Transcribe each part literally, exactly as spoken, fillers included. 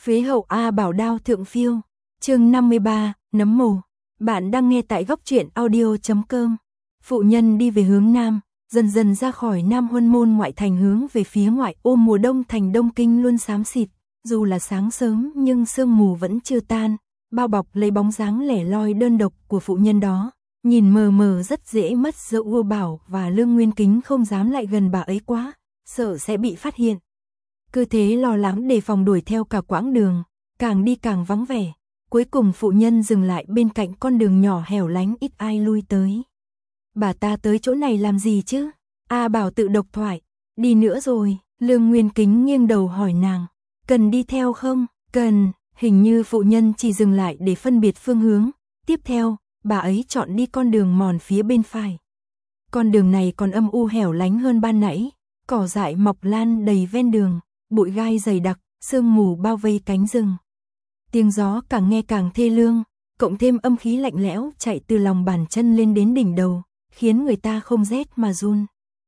Phế hậu A Bảo đao thượng phiêu. Chương năm mươi ba, nấm mồ. Bạn đang nghe tại góc truyện audio chấm com. Phụ nhân đi về hướng nam, dần dần ra khỏi Nam Huân môn ngoại thành hướng về phía ngoại ô. Mùa đông thành Đông Kinh luôn xám xịt, dù là sáng sớm nhưng sương mù vẫn chưa tan, bao bọc lấy bóng dáng lẻ loi đơn độc của phụ nhân đó. Nhìn mờ mờ rất dễ mất dấu. Ua Bảo và Lương Nguyên Kính không dám lại gần bà ấy quá, sợ sẽ bị phát hiện. Cứ thế lo lắng đề phòng đuổi theo cả quãng đường, càng đi càng vắng vẻ. Cuối cùng phụ nhân dừng lại bên cạnh con đường nhỏ hẻo lánh ít ai lui tới. Bà ta tới chỗ này làm gì chứ? A Bảo tự độc thoại. Đi nữa rồi. Lương Nguyên Kính nghiêng đầu hỏi nàng. Cần đi theo không? Cần. Hình như phụ nhân chỉ dừng lại để phân biệt phương hướng. Tiếp theo, bà ấy chọn đi con đường mòn phía bên phải. Con đường này còn âm u hẻo lánh hơn ban nãy. Cỏ dại mọc lan đầy ven đường, bụi gai dày đặc, sương mù bao vây cánh rừng. Tiếng gió càng nghe càng thê lương, cộng thêm âm khí lạnh lẽo chạy từ lòng bàn chân lên đến đỉnh đầu, khiến người ta không rét mà run.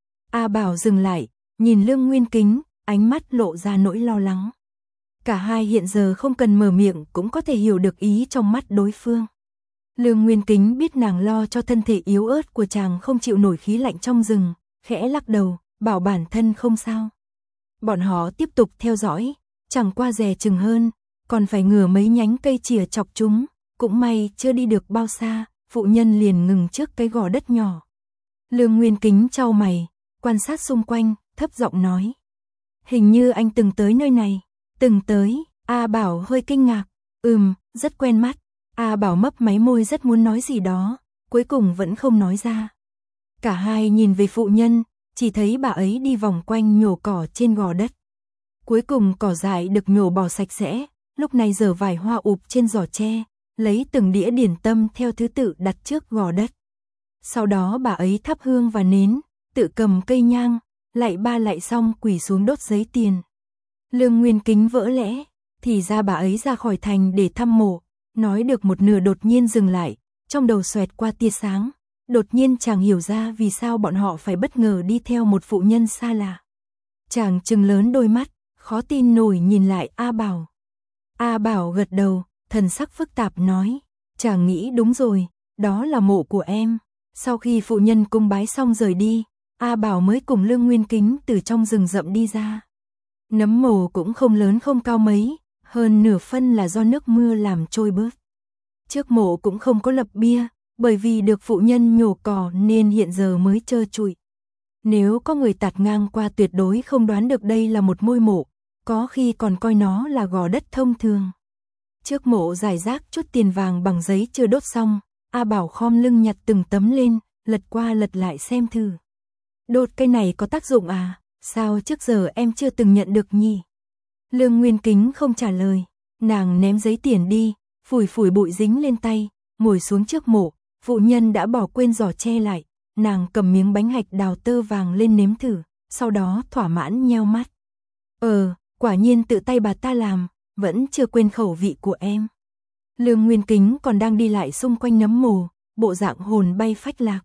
A Bảo dừng lại, nhìn Lương Nguyên Kính, ánh mắt lộ ra nỗi lo lắng. Cả hai hiện giờ không cần mở miệng cũng có thể hiểu được ý trong mắt đối phương. Lương Nguyên Kính biết nàng lo cho thân thể yếu ớt của chàng không chịu nổi khí lạnh trong rừng, khẽ lắc đầu, bảo bản thân không sao. Bọn họ tiếp tục theo dõi, chẳng qua dè chừng hơn, còn phải ngửa mấy nhánh cây chìa chọc chúng, cũng may chưa đi được bao xa, phụ nhân liền ngừng trước cái gò đất nhỏ. Lương Nguyên Kính chau mày, quan sát xung quanh, thấp giọng nói. Hình như anh từng tới nơi này, từng tới. A Bảo hơi kinh ngạc, ừm, rất quen mắt. A Bảo mấp máy môi rất muốn nói gì đó, cuối cùng vẫn không nói ra. Cả hai nhìn về phụ nhân, chỉ thấy bà ấy đi vòng quanh nhổ cỏ trên gò đất. Cuối cùng cỏ dại được nhổ bỏ sạch sẽ, lúc này giở vải hoa ụp trên giỏ tre, lấy từng đĩa điển tâm theo thứ tự đặt trước gò đất. Sau đó bà ấy thắp hương và nến, tự cầm cây nhang, lạy ba lạy xong quỳ xuống đốt giấy tiền. Lương Nguyên Kính vỡ lẽ, thì ra bà ấy ra khỏi thành để thăm mộ, nói được một nửa đột nhiên dừng lại, trong đầu xoẹt qua tia sáng. Đột nhiên chàng hiểu ra vì sao bọn họ phải bất ngờ đi theo một phụ nhân xa lạ. Chàng trừng lớn đôi mắt, khó tin nổi nhìn lại A Bảo. A Bảo gật đầu, thần sắc phức tạp nói, chàng nghĩ đúng rồi, đó là mộ của em. Sau khi phụ nhân cung bái xong rời đi, A Bảo mới cùng Lương Nguyên Kính từ trong rừng rậm đi ra. Nấm mồ cũng không lớn không cao mấy, hơn nửa phân là do nước mưa làm trôi bớt. Trước mộ cũng không có lập bia, bởi vì được phụ nhân nhổ cỏ nên hiện giờ mới trơ trụi. Nếu có người tạt ngang qua tuyệt đối không đoán được đây là một ngôi mộ, có khi còn coi nó là gò đất thông thường. Trước mộ rải rác chút tiền vàng bằng giấy chưa đốt xong, A Bảo khom lưng nhặt từng tấm lên, lật qua lật lại xem thử. Đốt cây này có tác dụng à? Sao trước giờ em chưa từng nhận được nhỉ? Lương Nguyên Kính không trả lời, nàng ném giấy tiền đi, phủi phủi bụi dính lên tay, ngồi xuống trước mộ. Phụ nhân đã bỏ quên giỏ che lại, nàng cầm miếng bánh hạch đào tơ vàng lên nếm thử, sau đó thỏa mãn nheo mắt. Ờ, quả nhiên tự tay bà ta làm, vẫn chưa quên khẩu vị của em. Lương Nguyên Kính còn đang đi lại xung quanh nấm mồ, bộ dạng hồn bay phách lạc.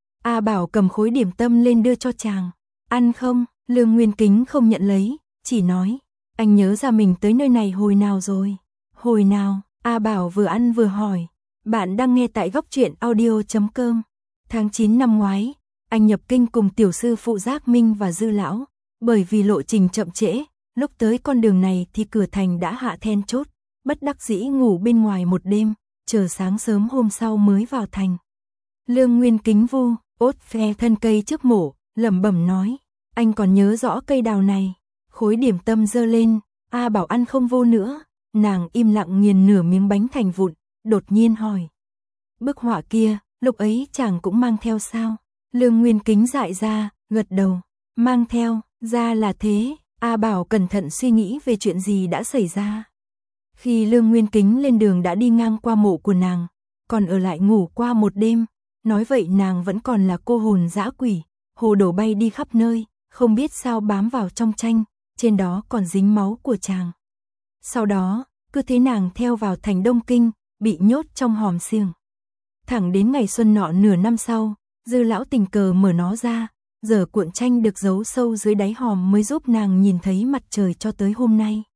A Bảo cầm khối điểm tâm lên đưa cho chàng. Ăn không? Lương Nguyên Kính không nhận lấy, chỉ nói. Anh nhớ ra mình tới nơi này hồi nào rồi? Hồi nào? A Bảo vừa ăn vừa hỏi. Bạn đang nghe tại góc truyện audio chấm com. Tháng chín năm ngoái, anh nhập kinh cùng tiểu sư phụ Giác Minh và Dư Lão. Bởi vì lộ trình chậm trễ, lúc tới con đường này thì cửa thành đã hạ then chốt, bất đắc dĩ ngủ bên ngoài một đêm, chờ sáng sớm hôm sau mới vào thành. Lương Nguyên Kính vu, ốt phe thân cây trước mộ, lẩm bẩm nói, anh còn nhớ rõ cây đào này. Khối điểm tâm dơ lên, A Bảo ăn không vô nữa, nàng im lặng nghiền nửa miếng bánh thành vụn. Đột nhiên hỏi. Bức họa kia, lúc ấy chàng cũng mang theo sao? Lương Nguyên Kính dại ra, gật đầu. Mang theo, ra là thế. A Bảo cẩn thận suy nghĩ về chuyện gì đã xảy ra. Khi Lương Nguyên Kính lên đường đã đi ngang qua mộ của nàng, còn ở lại ngủ qua một đêm. Nói vậy nàng vẫn còn là cô hồn dã quỷ, hồ đồ bay đi khắp nơi, không biết sao bám vào trong tranh, trên đó còn dính máu của chàng. Sau đó, cứ thế nàng theo vào thành Đông Kinh, bị nhốt trong hòm xiềng. Thẳng đến ngày xuân nọ nửa năm sau, Dư Lão tình cờ mở nó ra, giờ cuộn tranh được giấu sâu dưới đáy hòm mới giúp nàng nhìn thấy mặt trời cho tới hôm nay.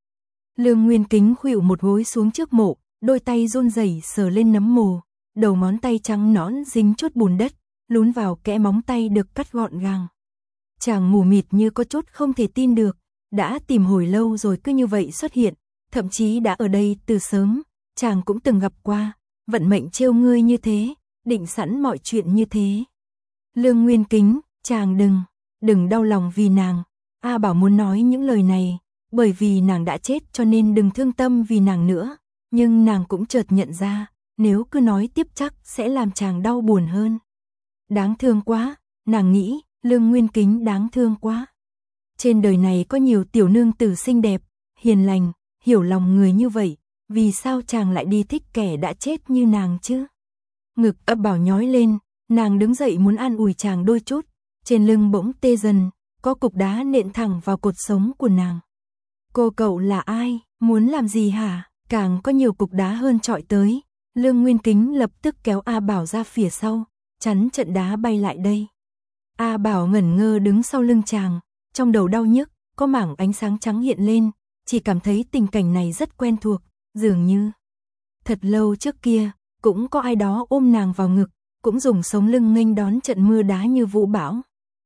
Lương Nguyên Kính khuỵu một gối xuống trước mộ, đôi tay run rẩy sờ lên nấm mồ, đầu ngón tay trắng nõn dính chút bùn đất, lún vào kẽ móng tay được cắt gọn gàng. Chàng mù mịt như có chút không thể tin được, đã tìm hồi lâu rồi cứ như vậy xuất hiện, thậm chí đã ở đây từ sớm, chàng cũng từng gặp qua, vận mệnh trêu ngươi như thế, định sẵn mọi chuyện như thế. Lương Nguyên Kính, chàng đừng, đừng đau lòng vì nàng. A Bảo muốn nói những lời này, bởi vì nàng đã chết cho nên đừng thương tâm vì nàng nữa, nhưng nàng cũng chợt nhận ra, nếu cứ nói tiếp chắc sẽ làm chàng đau buồn hơn. Đáng thương quá, nàng nghĩ, Lương Nguyên Kính đáng thương quá. Trên đời này có nhiều tiểu nương tử xinh đẹp, hiền lành, hiểu lòng người như vậy, vì sao chàng lại đi thích kẻ đã chết như nàng chứ? Ngực A Bảo nhói lên, nàng đứng dậy muốn an ủi chàng đôi chút, trên lưng bỗng tê dần, có cục đá nện thẳng vào cột sống của nàng. Cô cậu là ai, muốn làm gì hả? Càng có nhiều cục đá hơn trọi tới, Lương Nguyên Kính lập tức kéo A Bảo ra phía sau, chắn trận đá bay lại đây. A Bảo ngẩn ngơ đứng sau lưng chàng, trong đầu đau nhức, có mảng ánh sáng trắng hiện lên, chỉ cảm thấy tình cảnh này rất quen thuộc, dường như thật lâu trước kia, cũng có ai đó ôm nàng vào ngực, cũng dùng sống lưng nghênh đón trận mưa đá như vũ bão.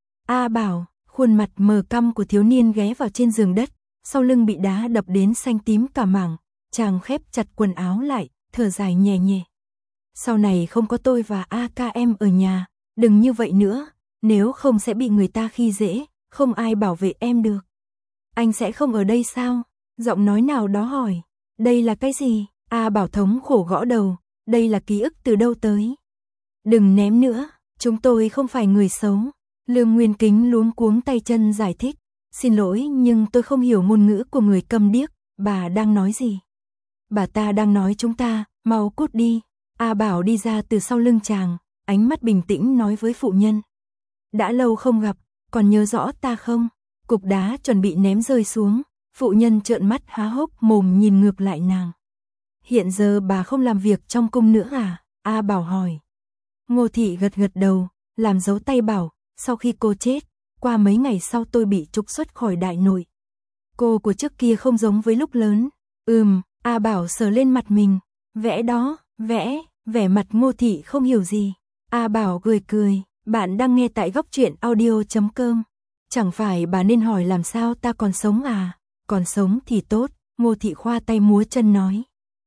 A Bảo, khuôn mặt mờ căm của thiếu niên ghé vào trên giường đất, sau lưng bị đá đập đến xanh tím cả mảng, chàng khép chặt quần áo lại, thở dài nhẹ nhẹ. Sau này không có tôi và A ca em ở nhà, đừng như vậy nữa, nếu không sẽ bị người ta khi dễ, không ai bảo vệ em được. Anh sẽ không ở đây sao? Giọng nói nào đó hỏi. Đây là cái gì? A Bảo thống khổ gõ đầu, đây là ký ức từ đâu tới? Đừng ném nữa, chúng tôi không phải người xấu. Lương Nguyên Kính luống cuống tay chân giải thích. Xin lỗi nhưng tôi không hiểu ngôn ngữ của người câm điếc, bà đang nói gì? Bà ta đang nói chúng ta, mau cút đi. A Bảo đi ra từ sau lưng chàng, ánh mắt bình tĩnh nói với phụ nhân. Đã lâu không gặp, còn nhớ rõ ta không? Cục đá chuẩn bị ném rơi xuống, phụ nhân trợn mắt há hốc mồm nhìn ngược lại nàng. Hiện giờ bà không làm việc trong cung nữa à? A Bảo hỏi. Ngô Thị gật gật đầu, làm dấu tay bảo, sau khi cô chết, qua mấy ngày sau tôi bị trục xuất khỏi đại nội. Cô của trước kia không giống với lúc lớn. Ừm, A Bảo sờ lên mặt mình, vẽ đó, vẽ, vẻ mặt Ngô Thị không hiểu gì. A Bảo cười cười, bạn đang nghe tại góc truyện audio chấm com. Chẳng phải bà nên hỏi làm sao ta còn sống à? Còn sống thì tốt, Ngô Thị khoa tay múa chân nói.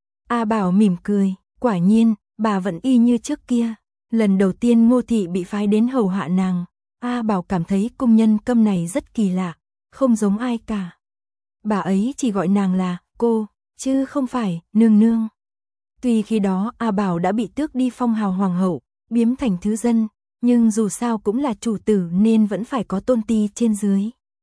A Bảo mỉm cười, quả nhiên, bà vẫn y như trước kia. Lần đầu tiên Ngô Thị bị phái đến hầu hạ nàng, A Bảo cảm thấy cung nhân câm này rất kỳ lạ, không giống ai cả. Bà ấy chỉ gọi nàng là cô, chứ không phải nương nương. Tuy khi đó A Bảo đã bị tước đi phong hào hoàng hậu, biếm thành thứ dân, nhưng dù sao cũng là chủ tử nên vẫn phải có tôn ti trên dưới.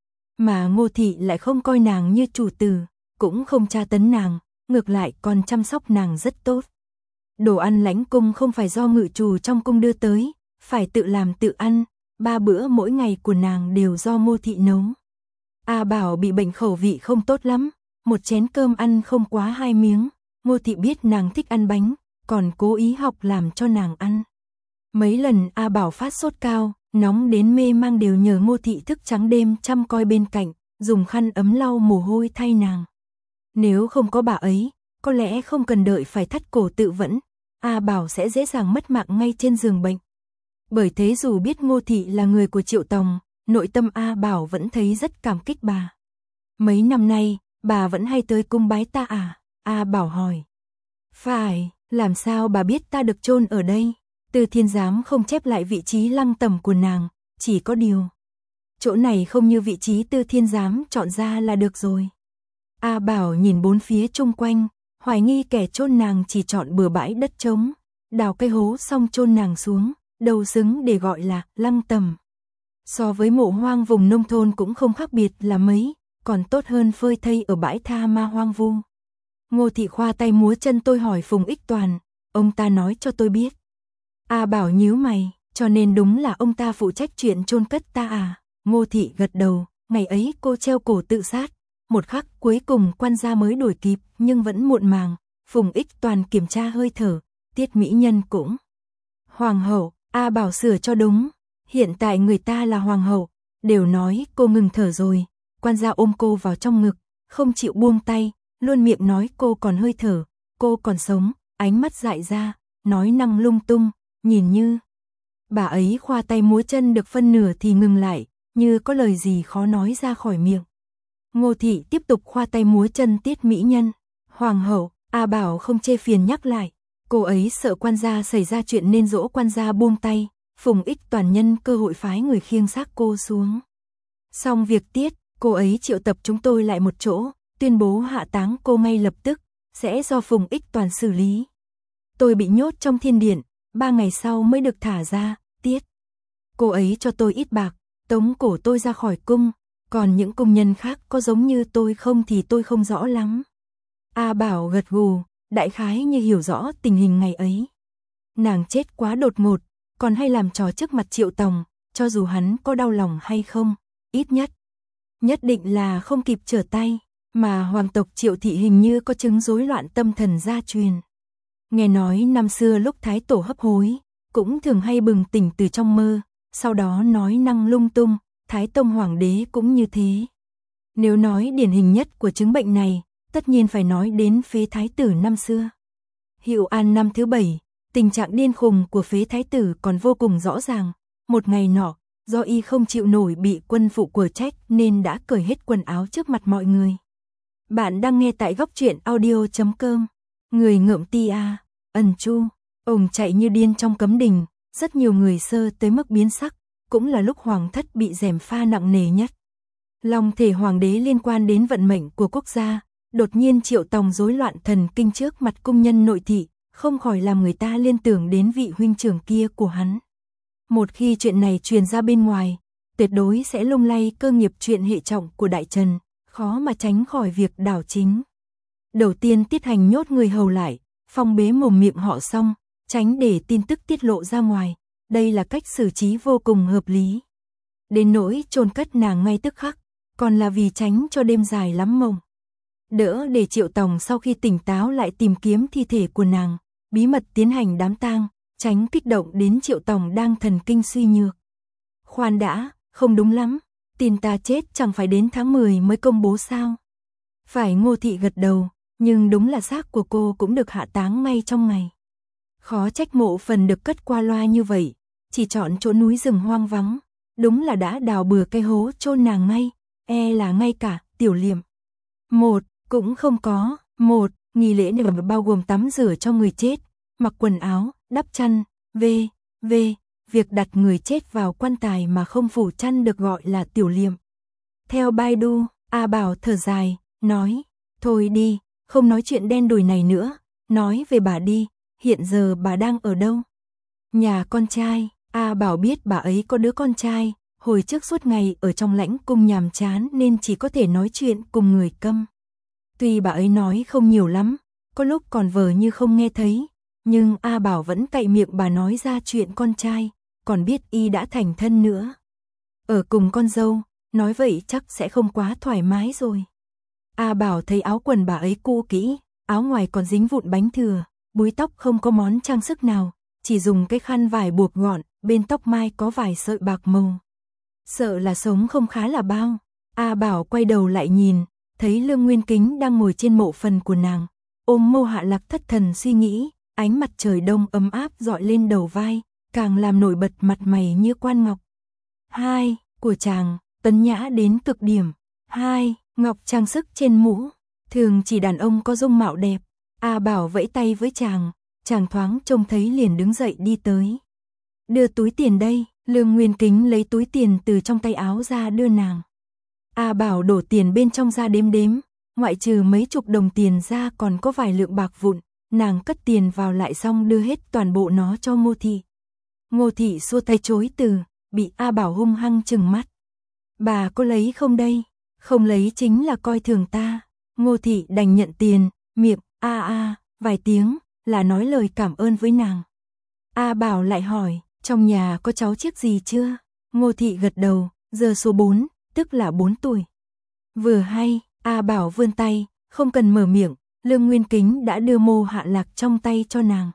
Mà Ngô Thị lại không coi nàng như chủ tử, cũng không tra tấn nàng, ngược lại còn chăm sóc nàng rất tốt. Đồ ăn lãnh cung không phải do ngự trù trong cung đưa tới, phải tự làm tự ăn, ba bữa mỗi ngày của nàng đều do Ngô Thị nấu. A Bảo bị bệnh khẩu vị không tốt lắm, một chén cơm ăn không quá hai miếng, Ngô Thị biết nàng thích ăn bánh, còn cố ý học làm cho nàng ăn. Mấy lần A Bảo phát sốt cao, nóng đến mê mang đều nhờ Ngô Thị thức trắng đêm chăm coi bên cạnh, dùng khăn ấm lau mồ hôi thay nàng. Nếu không có bà ấy, có lẽ không cần đợi phải thắt cổ tự vẫn, A Bảo sẽ dễ dàng mất mạng ngay trên giường bệnh. Bởi thế dù biết Ngô Thị là người của Triệu Tòng, nội tâm A Bảo vẫn thấy rất cảm kích bà. Mấy năm nay, bà vẫn hay tới cung bái ta à? A Bảo hỏi. Phải, làm sao bà biết ta được chôn ở đây? Từ Thiên Giám không chép lại vị trí lăng tẩm của nàng, chỉ có điều. Chỗ này không như vị trí Từ Thiên Giám chọn ra là được rồi. A Bảo nhìn bốn phía chung quanh, hoài nghi kẻ chôn nàng chỉ chọn bừa bãi đất trống, đào cây hố xong chôn nàng xuống, đâu xứng để gọi là lăng tẩm. So với mộ hoang vùng nông thôn cũng không khác biệt là mấy, còn tốt hơn phơi thây ở bãi tha ma hoang vu. Ngô Thị khoa tay múa chân tôi hỏi Phùng Ích Toàn, ông ta nói cho tôi biết. A Bảo nhíu mày, cho nên đúng là ông ta phụ trách chuyện chôn cất ta à? Ngô Thị gật đầu, ngày ấy cô treo cổ tự sát, một khắc cuối cùng quan gia mới đuổi kịp, nhưng vẫn muộn màng. Phùng Ích Toàn kiểm tra hơi thở, Tiết Mỹ Nhân cũng. Hoàng hậu, A Bảo sửa cho đúng, hiện tại người ta là hoàng hậu, đều nói cô ngừng thở rồi. Quan gia ôm cô vào trong ngực, không chịu buông tay, luôn miệng nói cô còn hơi thở, cô còn sống, ánh mắt dại ra, nói năng lung tung, nhìn như. Bà ấy khoa tay múa chân được phân nửa thì ngừng lại, như có lời gì khó nói ra khỏi miệng. Ngô Thị tiếp tục khoa tay múa chân tiết mỹ nhân. Hoàng hậu, A Bảo không chê phiền nhắc lại. Cô ấy sợ quan gia xảy ra chuyện nên dỗ quan gia buông tay, Phùng Ích Toàn nhân cơ hội phái người khiêng xác cô xuống. Xong việc tiết, cô ấy triệu tập chúng tôi lại một chỗ, tuyên bố hạ táng cô ngay lập tức, sẽ do Phùng Ích Toàn xử lý. Tôi bị nhốt trong thiên điện, ba ngày sau mới được thả ra, tiết. Cô ấy cho tôi ít bạc, tống cổ tôi ra khỏi cung, còn những công nhân khác có giống như tôi không thì tôi không rõ lắm. A Bảo gật gù, đại khái như hiểu rõ tình hình ngày ấy. Nàng chết quá đột ngột, còn hay làm trò trước mặt Triệu Tòng, cho dù hắn có đau lòng hay không, ít nhất. Nhất định là không kịp trở tay, mà hoàng tộc Triệu Thị hình như có chứng rối loạn tâm thần gia truyền. Nghe nói năm xưa lúc Thái Tổ hấp hối, cũng thường hay bừng tỉnh từ trong mơ, sau đó nói năng lung tung, Thái Tông Hoàng đế cũng như thế. Nếu nói điển hình nhất của chứng bệnh này, tất nhiên phải nói đến Phế Thái Tử năm xưa. Hiệu An năm thứ bảy, tình trạng điên khùng của Phế Thái Tử còn vô cùng rõ ràng. Một ngày nọ, do y không chịu nổi bị quân phụ của trách nên đã cởi hết quần áo trước mặt mọi người. Bạn đang nghe tại góc truyện audio chấm com. Người ngợm ti a, ẩn chu, ổng chạy như điên trong cấm đình, rất nhiều người sơ tới mức biến sắc, cũng là lúc hoàng thất bị gièm pha nặng nề nhất. Long thể hoàng đế liên quan đến vận mệnh của quốc gia, đột nhiên Triệu Tòng rối loạn thần kinh trước mặt cung nhân nội thị, không khỏi làm người ta liên tưởng đến vị huynh trưởng kia của hắn. Một khi chuyện này truyền ra bên ngoài, tuyệt đối sẽ lung lay cơ nghiệp chuyện hệ trọng của Đại Trần, khó mà tránh khỏi việc đảo chính. Đầu tiên tiết hành nhốt người hầu lại, phong bế mồm miệng họ xong, tránh để tin tức tiết lộ ra ngoài, đây là cách xử trí vô cùng hợp lý. Đến nỗi chôn cất nàng ngay tức khắc, còn là vì tránh cho đêm dài lắm mộng. Đỡ để Triệu Tòng sau khi tỉnh táo lại tìm kiếm thi thể của nàng, bí mật tiến hành đám tang, tránh kích động đến Triệu Tòng đang thần kinh suy nhược. Khoan đã, không đúng lắm, tin ta chết chẳng phải đến tháng mười mới công bố sao? Phải, Ngô Thị gật đầu, nhưng đúng là xác của cô cũng được hạ táng ngay trong ngày. Khó trách mộ phần được cất qua loa như vậy, chỉ chọn chỗ núi rừng hoang vắng, đúng là đã đào bừa cây hố chôn nàng ngay, e là ngay cả tiểu liệm. Một, cũng không có, một, nghi lễ này bao gồm tắm rửa cho người chết, mặc quần áo, đắp chăn, v, v, việc đặt người chết vào quan tài mà không phủ chăn được gọi là tiểu liệm. Theo Baidu, A Bảo thở dài, nói, thôi đi, không nói chuyện đen đủi này nữa, nói về bà đi, hiện giờ bà đang ở đâu? Nhà con trai, A Bảo biết bà ấy có đứa con trai, hồi trước suốt ngày ở trong lãnh cung nhàm chán nên chỉ có thể nói chuyện cùng người câm. Tuy bà ấy nói không nhiều lắm, có lúc còn vờ như không nghe thấy, nhưng A Bảo vẫn cậy miệng bà nói ra chuyện con trai, còn biết y đã thành thân nữa. Ở cùng con dâu, nói vậy chắc sẽ không quá thoải mái rồi. A Bảo thấy áo quần bà ấy cũ kỹ, áo ngoài còn dính vụn bánh thừa, búi tóc không có món trang sức nào, chỉ dùng cái khăn vải buộc gọn, bên tóc mai có vài sợi bạc màu. Sợ là sống không khá là bao. A Bảo quay đầu lại nhìn, thấy Lương Nguyên Kính đang ngồi trên mộ phần của nàng, ôm Mâu Hạ Lạc thất thần suy nghĩ, ánh mặt trời đông ấm áp dọi lên đầu vai, càng làm nổi bật mặt mày như quan ngọc. Hai, của chàng, tấn nhã đến cực điểm. Hai, ngọc trang sức trên mũ, thường chỉ đàn ông có dung mạo đẹp. A Bảo vẫy tay với chàng, chàng thoáng trông thấy liền đứng dậy đi tới. Đưa túi tiền đây, Lương Nguyên Kính lấy túi tiền từ trong tay áo ra đưa nàng. A Bảo đổ tiền bên trong ra đếm đếm, ngoại trừ mấy chục đồng tiền ra còn có vài lượng bạc vụn, nàng cất tiền vào lại xong đưa hết toàn bộ nó cho Ngô Thị. Ngô Thị xua tay chối từ, bị A Bảo hung hăng trừng mắt. Bà có lấy không đây? Không lấy chính là coi thường ta. Ngô Thị đành nhận tiền, miệng a a vài tiếng là nói lời cảm ơn với nàng. A Bảo lại hỏi, trong nhà có cháu chiếc gì chưa? Ngô Thị gật đầu, giờ số bốn, tức là bốn tuổi. Vừa hay, A Bảo vươn tay, không cần mở miệng, Lương Nguyên Kính đã đưa Mô Hạ Lạc trong tay cho nàng.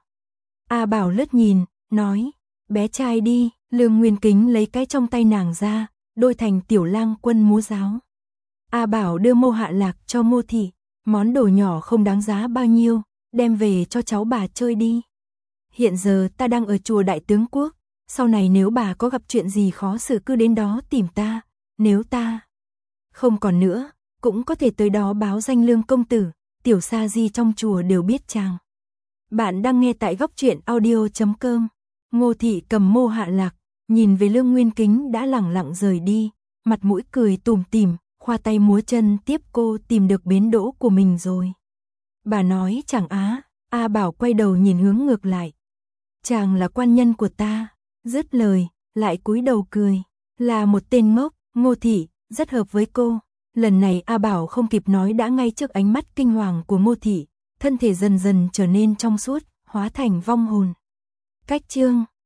A Bảo lướt nhìn, nói, bé trai đi. Lương Nguyên Kính lấy cái trong tay nàng ra, đôi thành tiểu lang quân múa giáo. A Bảo đưa Mô Hạ Lạc cho Ngô Thị, Món đồ nhỏ không đáng giá bao nhiêu, đem về cho cháu bà chơi đi. Hiện giờ ta đang ở chùa Đại Tướng Quốc, sau này nếu bà có gặp chuyện gì khó xử cứ đến đó tìm ta, nếu ta không còn nữa, cũng có thể tới đó báo danh Lương công tử, tiểu sa di trong chùa đều biết chàng. Bạn đang nghe tại góc truyện audio.com. Ngô Thị cầm mô hạ lạc, nhìn về Lương Nguyên Kính đã lẳng lặng rời đi, mặt mũi cười tủm tỉm, khoa tay múa chân tiếp cô tìm được bến đỗ của mình rồi. Bà nói chẳng á, A Bảo quay đầu nhìn hướng ngược lại. Chàng là quan nhân của ta, dứt lời, lại cúi đầu cười, là một tên ngốc, Ngô Thị, rất hợp với cô. Lần này A Bảo không kịp nói đã ngay trước ánh mắt kinh hoàng của Ngô Thị, thân thể dần dần trở nên trong suốt, hóa thành vong hồn. Cách chương